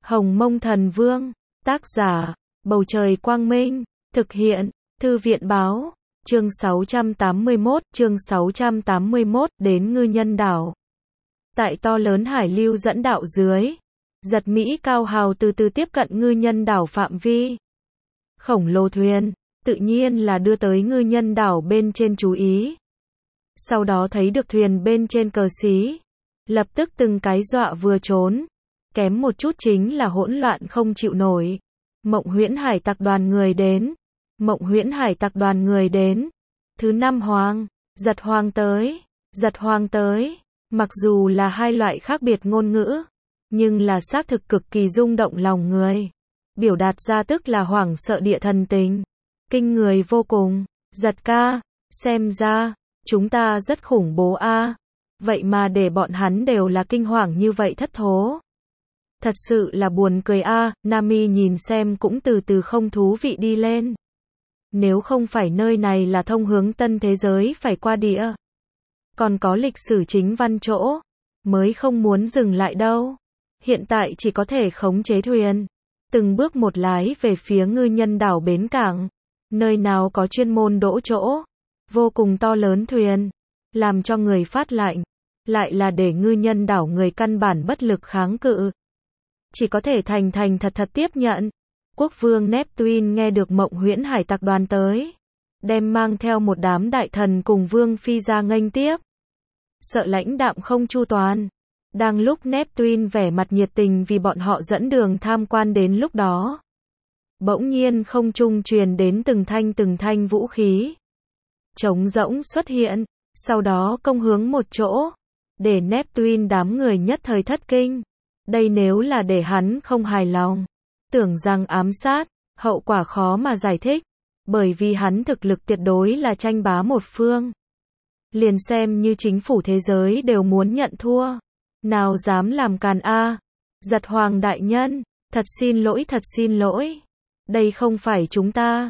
Hồng Mông Thần Vương, tác giả, Bầu Trời Quang Minh, thực hiện, Thư viện Báo, chương 681, đến Ngư Nhân Đảo. Tại to lớn hải lưu dẫn đạo dưới, giật Mỹ Cao Hào từ từ tiếp cận Ngư Nhân Đảo phạm vi. Khổng lồ thuyền, tự nhiên là đưa tới Ngư Nhân Đảo bên trên chú ý. Sau đó thấy được thuyền bên trên cờ xí, lập tức từng cái dọa vừa trốn, kém một chút chính là hỗn loạn không chịu nổi. Mộng Huyễn Hải Tặc đoàn người đến, Mộng Huyễn Hải Tặc đoàn người đến. Thứ năm Hoàng, Giật Hoàng tới, Giật Hoàng tới. Mặc dù là hai loại khác biệt ngôn ngữ, nhưng là xác thực cực kỳ rung động lòng người. Biểu đạt ra tức là hoảng sợ địa thần tình, kinh người vô cùng. Giật ca, xem ra chúng ta rất khủng bố a. Vậy mà để bọn hắn đều là kinh hoàng như vậy thất thố. Thật sự là buồn cười a. Nami nhìn xem cũng từ từ không thú vị đi lên. Nếu không phải nơi này là thông hướng tân thế giới phải qua địa, còn có lịch sử chính văn chỗ, mới không muốn dừng lại đâu. Hiện tại chỉ có thể khống chế thuyền, từng bước một lái về phía Ngư Nhân Đảo bến cảng, nơi nào có chuyên môn đỗ chỗ, vô cùng to lớn thuyền, làm cho người phát lạnh, lại là để Ngư Nhân Đảo người căn bản bất lực kháng cự, chỉ có thể thành thật tiếp nhận. Quốc vương Neptune nghe được Mộng Huyễn Hải Tặc đoàn tới, đem mang theo một đám đại thần cùng vương phi ra nghênh tiếp. Sợ lãnh đạm không chu toàn. Đang lúc Neptune vẻ mặt nhiệt tình vì bọn họ dẫn đường tham quan đến lúc đó, bỗng nhiên không trung truyền đến từng thanh vũ khí trống rỗng xuất hiện, sau đó công hướng một chỗ, để Neptune đám người nhất thời thất kinh. Đây nếu là để hắn không hài lòng, tưởng rằng ám sát, hậu quả khó mà giải thích, bởi vì hắn thực lực tuyệt đối là tranh bá một phương. Liền xem như chính phủ thế giới đều muốn nhận thua, nào dám làm càn a. Giật Hoàng đại nhân, thật xin lỗi. Đây không phải chúng ta.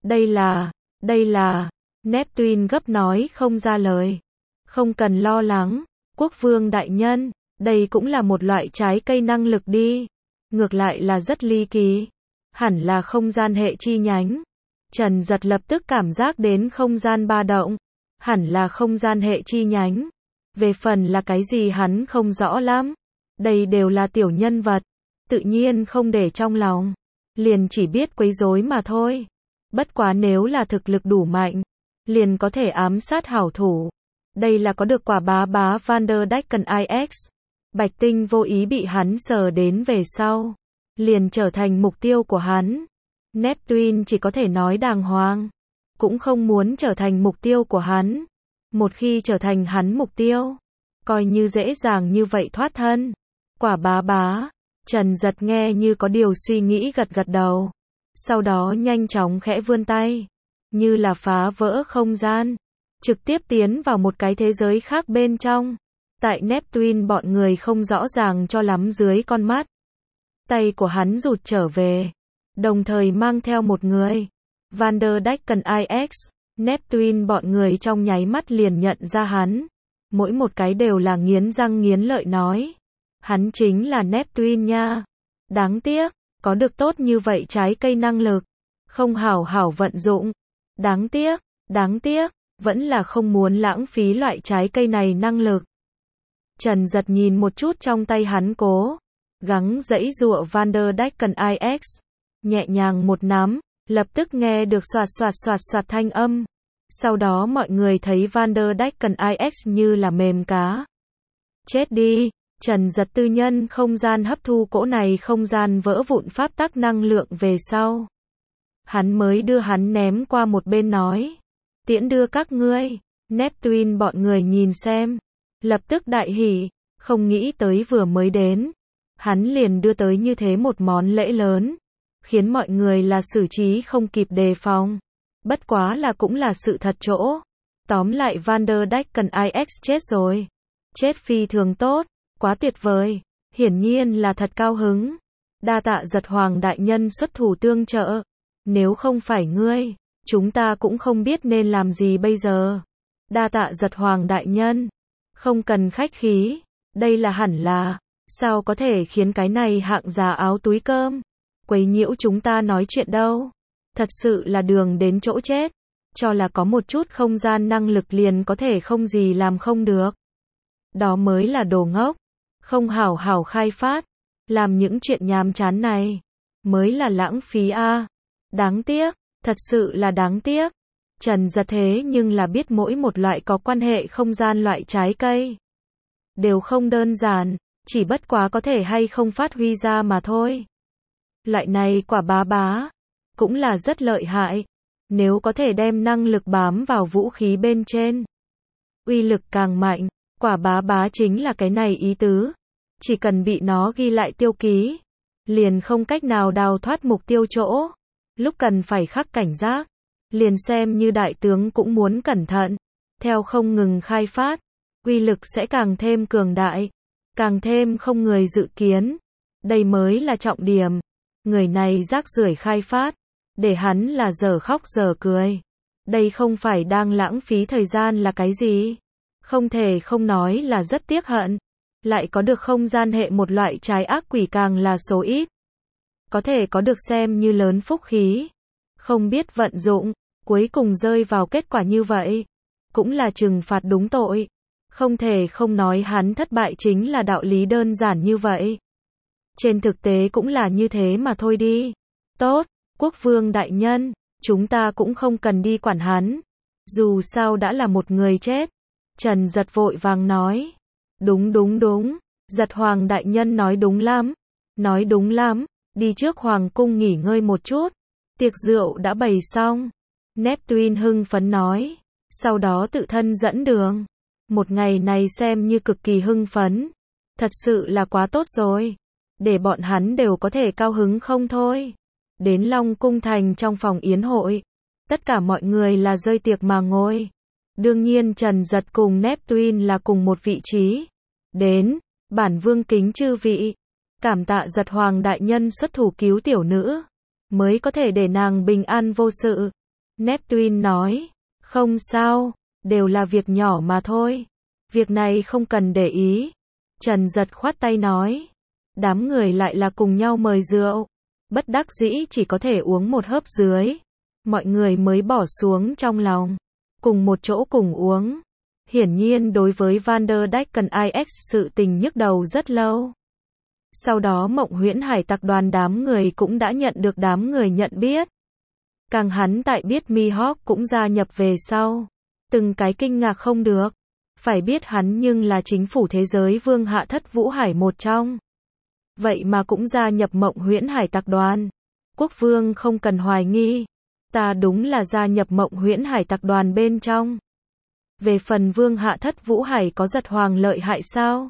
Đây là, Neptune gấp nói không ra lời. Không cần lo lắng, quốc vương đại nhân, đây cũng là một loại trái cây năng lực đi. Ngược lại là rất ly kỳ. Hẳn là không gian hệ chi nhánh. Trần Giật lập tức cảm giác đến không gian ba động. Hẳn là không gian hệ chi nhánh. Về phần là cái gì hắn không rõ lắm. Đây đều là tiểu nhân vật, tự nhiên không để trong lòng, liền chỉ biết quấy rối mà thôi. Bất quá nếu là thực lực đủ mạnh, liền có thể ám sát hảo thủ. Đây là có được quả bá Vanderdecken IX. Bạch Tinh vô ý bị hắn sờ đến về sau, liền trở thành mục tiêu của hắn. Neptune chỉ có thể nói đàng hoàng, cũng không muốn trở thành mục tiêu của hắn. Một khi trở thành hắn mục tiêu, coi như dễ dàng như vậy thoát thân. Quả bá, Trần Giật nghe như có điều suy nghĩ gật đầu. Sau đó nhanh chóng khẽ vươn tay, như là phá vỡ không gian, trực tiếp tiến vào một cái thế giới khác bên trong. Tại Neptune bọn người không rõ ràng cho lắm dưới con mắt, tay của hắn rụt trở về, đồng thời mang theo một người, Vanderdecken IX. Neptune bọn người trong nháy mắt liền nhận ra hắn, mỗi một cái đều là nghiến răng nghiến lợi nói, hắn chính là Neptune nha. Đáng tiếc, có được tốt như vậy trái cây năng lực, không hảo vận dụng. Đáng tiếc, vẫn là không muốn lãng phí loại trái cây này năng lực. Trần Giật nhìn một chút trong tay hắn cố gắng giãy giụa Vanderdecken IX, nhẹ nhàng một nắm, lập tức nghe được xoạt thanh âm. Sau đó mọi người thấy Vanderdecken IX như là mềm cá. Chết đi. Trần Giật tư nhân không gian hấp thu cỗ này không gian vỡ vụn pháp tắc năng lượng về sau, hắn mới đưa hắn ném qua một bên nói, tiễn đưa các ngươi. Neptune bọn người nhìn xem, lập tức đại hỉ, không nghĩ tới vừa mới đến, hắn liền đưa tới như thế một món lễ lớn, khiến mọi người là xử trí không kịp đề phòng. Bất quá là cũng là sự thật chỗ. Tóm lại Vanderdecken IX chết rồi. Chết phi thường tốt, quá tuyệt vời, hiển nhiên là thật cao hứng. Đa tạ Giật Hoàng đại nhân xuất thủ tương trợ. Nếu không phải ngươi, chúng ta cũng không biết nên làm gì bây giờ. Đa tạ Giật Hoàng đại nhân. Không cần khách khí, đây là hẳn là. Sao có thể khiến cái này hạng giá áo túi cơm quấy nhiễu chúng ta nói chuyện đâu. Thật sự là đường đến chỗ chết. Cho là có một chút không gian năng lực liền có thể không gì làm không được. Đó mới là đồ ngốc. Không hảo hảo khai phát. Làm những chuyện nhàm chán này. Mới là lãng phí a. Đáng tiếc. Thật sự là đáng tiếc. Trần Giật thế nhưng là biết mỗi một loại có quan hệ không gian loại trái cây. Đều không đơn giản. Chỉ bất quá có thể hay không phát huy ra mà thôi. Loại này quả bá bá. Cũng là rất lợi hại. Nếu có thể đem năng lực bám vào vũ khí bên trên. Uy lực càng mạnh. Quả bá bá chính là cái này ý tứ. Chỉ cần bị nó ghi lại tiêu ký. Liền không cách nào đào thoát mục tiêu chỗ. Lúc cần phải khắc cảnh giác. Liền xem như đại tướng cũng muốn cẩn thận. Theo không ngừng khai phát. Uy lực sẽ càng thêm cường đại. Càng thêm không người dự kiến. Đây mới là trọng điểm. Người này rác rưởi khai phát. Để hắn là giờ khóc giờ cười. Đây không phải đang lãng phí thời gian là cái gì? Không thể không nói là rất tiếc hận. Lại có được không gian hệ một loại trái ác quỷ càng là số ít. Có thể có được xem như lớn phúc khí. Không biết vận dụng. Cuối cùng rơi vào kết quả như vậy. Cũng là trừng phạt đúng tội. Không thể không nói hắn thất bại chính là đạo lý đơn giản như vậy. Trên thực tế cũng là như thế mà thôi đi. Tốt, quốc vương đại nhân, chúng ta cũng không cần đi quản hắn. Dù sao đã là một người chết. Trần Giật vội vàng nói. Đúng. Giật hoàng đại nhân nói đúng lắm. Nói đúng lắm, đi trước hoàng cung nghỉ ngơi một chút. Tiệc rượu đã bày xong. Neptune hưng phấn nói. Sau đó tự thân dẫn đường. Một ngày này xem như cực kỳ hưng phấn. Thật sự là quá tốt rồi. Để bọn hắn đều có thể cao hứng không thôi. Đến Long Cung Thành trong phòng yến hội. Tất cả mọi người là rơi tiệc mà ngồi. Đương nhiên Trần Giật cùng Neptune là cùng một vị trí. Đến, bản vương kính chư vị. Cảm tạ Giật hoàng đại nhân xuất thủ cứu tiểu nữ. Mới có thể để nàng bình an vô sự. Neptune nói. Không sao, đều là việc nhỏ mà thôi. Việc này không cần để ý. Trần Giật khoát tay nói. Đám người lại là cùng nhau mời rượu. Bất đắc dĩ chỉ có thể uống một hớp dưới. Mọi người mới bỏ xuống trong lòng. Cùng một chỗ cùng uống. Hiển nhiên đối với Van der Decken IX sự tình nhức đầu rất lâu. Sau đó Mộng Huyễn Hải Tặc đoàn đám người cũng đã nhận được đám người nhận biết. Càng hắn tại biết Mihawk cũng gia nhập về sau. Từng cái kinh ngạc không được. Phải biết hắn nhưng là chính phủ thế giới vương hạ thất vũ hải một trong. Vậy mà cũng gia nhập Mộng Huyễn Hải Tặc đoàn. Quốc vương không cần hoài nghi. Ta đúng là gia nhập Mộng Huyễn Hải Tặc đoàn bên trong. Về phần vương hạ thất vũ hải có giật hoàng lợi hại sao?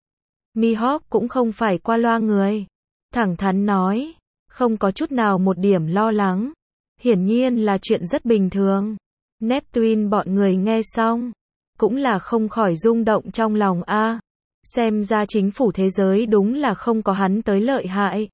Mihawk cũng không phải qua loa người. Thẳng thắn nói. Không có chút nào một điểm lo lắng. Hiển nhiên là chuyện rất bình thường. Neptune bọn người nghe xong. Cũng là không khỏi rung động trong lòng a. Xem ra chính phủ thế giới đúng là không có hắn tới lợi hại.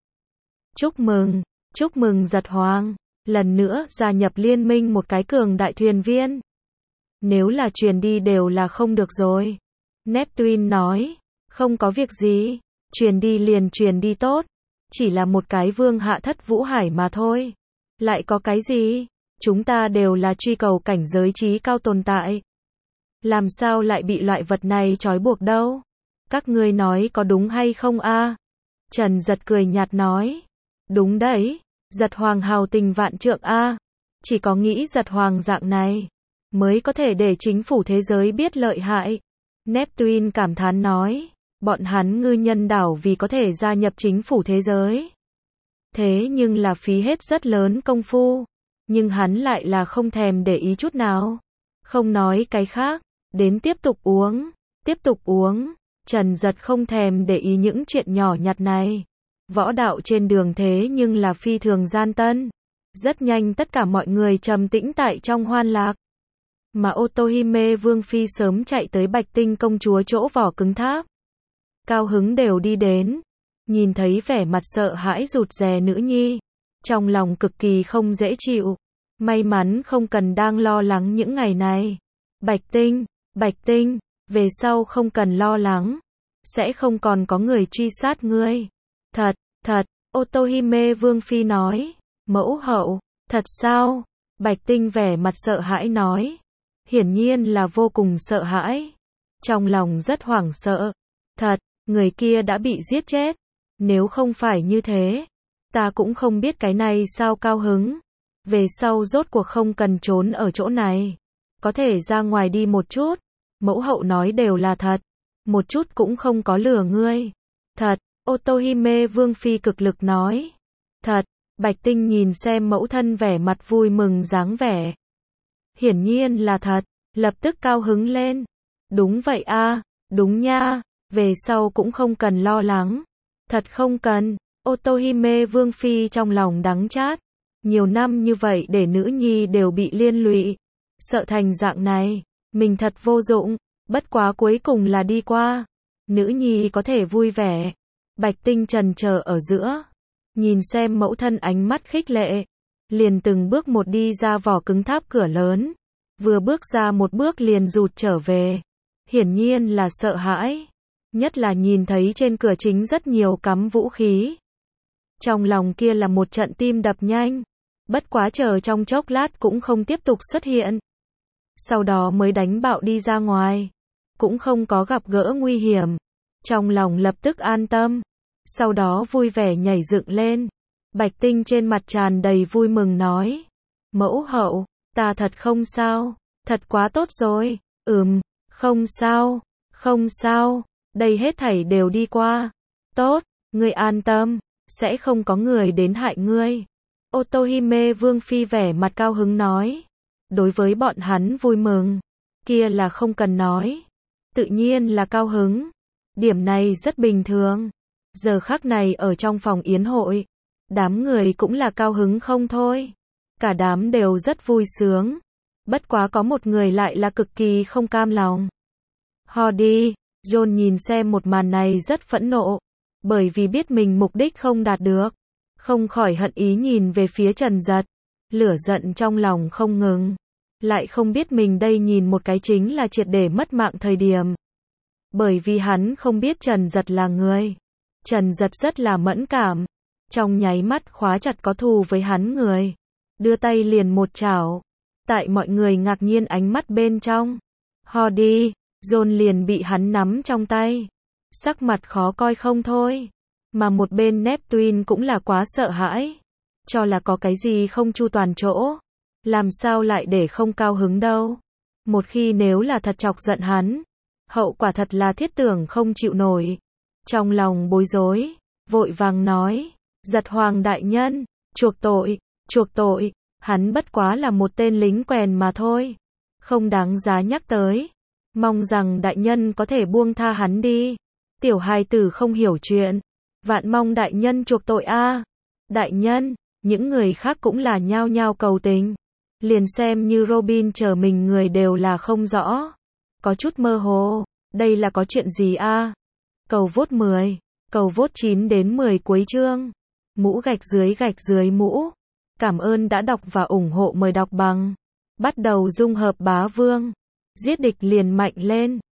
Chúc mừng Giật hoàng. Lần nữa gia nhập liên minh một cái cường đại thuyền viên. Nếu là truyền đi đều là không được rồi. Neptune nói. Không có việc gì. Truyền đi liền truyền đi tốt. Chỉ là một cái vương hạ thất vũ hải mà thôi. Lại có cái gì? Chúng ta đều là truy cầu cảnh giới trí cao tồn tại. Làm sao lại bị loại vật này trói buộc đâu? Các ngươi nói có đúng hay không a? Trần Giật cười nhạt nói. Đúng đấy. Giật hoàng hào tình vạn trượng a. Chỉ có nghĩ Giật hoàng dạng này mới có thể để chính phủ thế giới biết lợi hại. Neptune cảm thán nói. Bọn hắn ngư nhân đảo vì có thể gia nhập chính phủ thế giới. Thế nhưng là phí hết rất lớn công phu. Nhưng hắn lại là không thèm để ý chút nào. Không nói cái khác. Đến tiếp tục uống. Trần Giật không thèm để ý những chuyện nhỏ nhặt này. Võ đạo trên đường thế nhưng là phi thường gian tân. Rất nhanh tất cả mọi người trầm tĩnh tại trong hoan lạc. Mà Otohime Vương Phi sớm chạy tới Bạch Tinh công chúa chỗ vỏ cứng tháp. Cao hứng đều đi đến. Nhìn thấy vẻ mặt sợ hãi rụt rè nữ nhi. Trong lòng cực kỳ không dễ chịu. May mắn không cần đang lo lắng những ngày này. Bạch Tinh, về sau không cần lo lắng. sẽ không còn có người truy sát ngươi. Thật, thật, Otohime Vương Phi nói. Mẫu hậu, thật sao? Bạch Tinh vẻ mặt sợ hãi nói. Hiển nhiên là vô cùng sợ hãi. Trong lòng rất hoảng sợ. Thật, người kia đã bị giết chết. Nếu không phải như thế, ta cũng không biết cái này sao cao hứng. Về sau rốt cuộc không cần trốn ở chỗ này. Có thể ra ngoài đi một chút. Mẫu hậu nói đều là thật. Một chút cũng không có lừa ngươi. Thật, Otohime Vương Phi cực lực nói. Thật, Bạch Tinh nhìn xem mẫu thân vẻ mặt vui mừng dáng vẻ. Hiển nhiên là thật, lập tức cao hứng lên. Đúng vậy a, đúng nha, về sau cũng không cần lo lắng. Thật không cần, Otohime Vương Phi trong lòng đắng chát. Nhiều năm như vậy để nữ nhi đều bị liên lụy. Sợ thành dạng này, mình thật vô dụng, bất quá cuối cùng là đi qua. Nữ nhi có thể vui vẻ. Bạch Tinh trần chờ ở giữa. Nhìn xem mẫu thân ánh mắt khích lệ. Liền từng bước một đi ra vỏ cứng tháp cửa lớn. Vừa bước ra một bước liền rụt trở về. Hiển nhiên là sợ hãi. Nhất là nhìn thấy trên cửa chính rất nhiều cắm vũ khí. Trong lòng kia là một trận tim đập nhanh. Bất quá chờ trong chốc lát cũng không tiếp tục xuất hiện. Sau đó mới đánh bạo đi ra ngoài. Cũng không có gặp gỡ nguy hiểm. Trong lòng lập tức an tâm. Sau đó vui vẻ nhảy dựng lên. Bạch Tinh trên mặt tràn đầy vui mừng nói. Mẫu hậu, ta thật không sao. Thật quá tốt rồi. Không sao. Không sao. Đây hết thảy đều đi qua. Tốt, ngươi an tâm. Sẽ không có người đến hại ngươi. Otohime Vương Phi vẻ mặt cao hứng nói. Đối với bọn hắn vui mừng. Kia là không cần nói. Tự nhiên là cao hứng. Điểm này rất bình thường. Giờ khắc này ở trong phòng yến hội. Đám người cũng là cao hứng không thôi. Cả đám đều rất vui sướng. Bất quá có một người lại là cực kỳ không cam lòng. Hody, John nhìn xem một màn này rất phẫn nộ. Bởi vì biết mình mục đích không đạt được. Không khỏi hận ý nhìn về phía Trần Giật. Lửa giận trong lòng không ngừng. Lại không biết mình đây nhìn một cái chính là triệt để mất mạng thời điểm. Bởi vì hắn không biết Trần Giật là người. Trần Giật rất là mẫn cảm. Trong nháy mắt khóa chặt có thù với hắn người. Đưa tay liền một chảo. Tại mọi người ngạc nhiên ánh mắt bên trong. Hody, John liền bị hắn nắm trong tay. Sắc mặt khó coi không thôi. Mà một bên Neptune cũng là quá sợ hãi. Cho là có cái gì không chu toàn chỗ. Làm sao lại để không cao hứng đâu. Một khi nếu là thật chọc giận hắn. Hậu quả thật là thiết tưởng không chịu nổi. Trong lòng bối rối. Vội vàng nói. Giật Hoàng đại nhân. Chuộc tội. Chuộc tội. Hắn bất quá là một tên lính quèn mà thôi. Không đáng giá nhắc tới. Mong rằng đại nhân có thể buông tha hắn đi. Tiểu hài tử không hiểu chuyện. Vạn mong đại nhân chuộc tội a. Đại nhân, những người khác cũng là nhao nhao cầu tình. Liền xem như Robin chờ mình người đều là không rõ. Có chút mơ hồ, đây là có chuyện gì a? Cầu vote 10, cầu vote 9 đến 10 cuối chương. Mũ gạch dưới mũ. Cảm ơn đã đọc và ủng hộ, mời đọc bằng. Bắt đầu dung hợp bá vương. Giết địch liền mạnh lên.